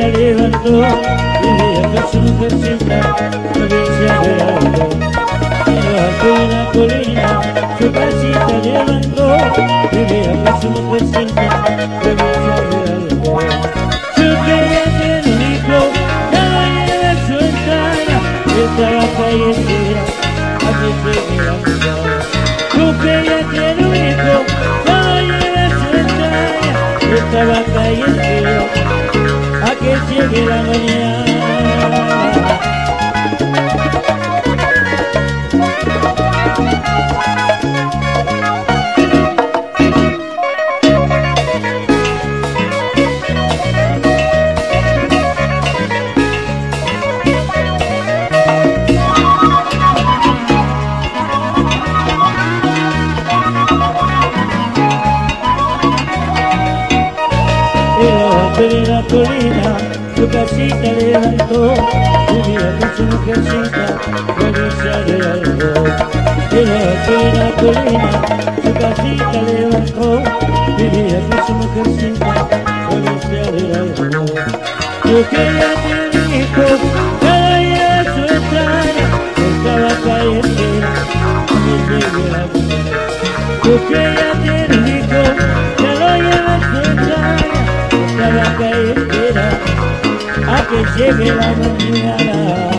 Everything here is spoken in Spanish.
casita levantó, vivía con su mujercita, provincia de Alto. En lo alto de una colina, su casita levantó, vivía con su mujercita, provincia de Alto. Su quería tener un hijo, ya lo lleva a su ventana, estaba fallecida, a que llegue la mañana. Su quería tener un hijo, ya lo lleva a su ventana, estaba fallecida, a que llegue la mañana. En la colina, su casita levantó, vivía con su mujercita, provincia de Alto. En la colina, su casita levantó, vivía con su mujercita, provincia de Alto. Yo quería tener un hijo, cada día a su entrada, estaba fallecida, a que llegue la mañana. Yo quería tener un hijo, ya lo lleva a su entrada, la calle espera a que llegue la mañana.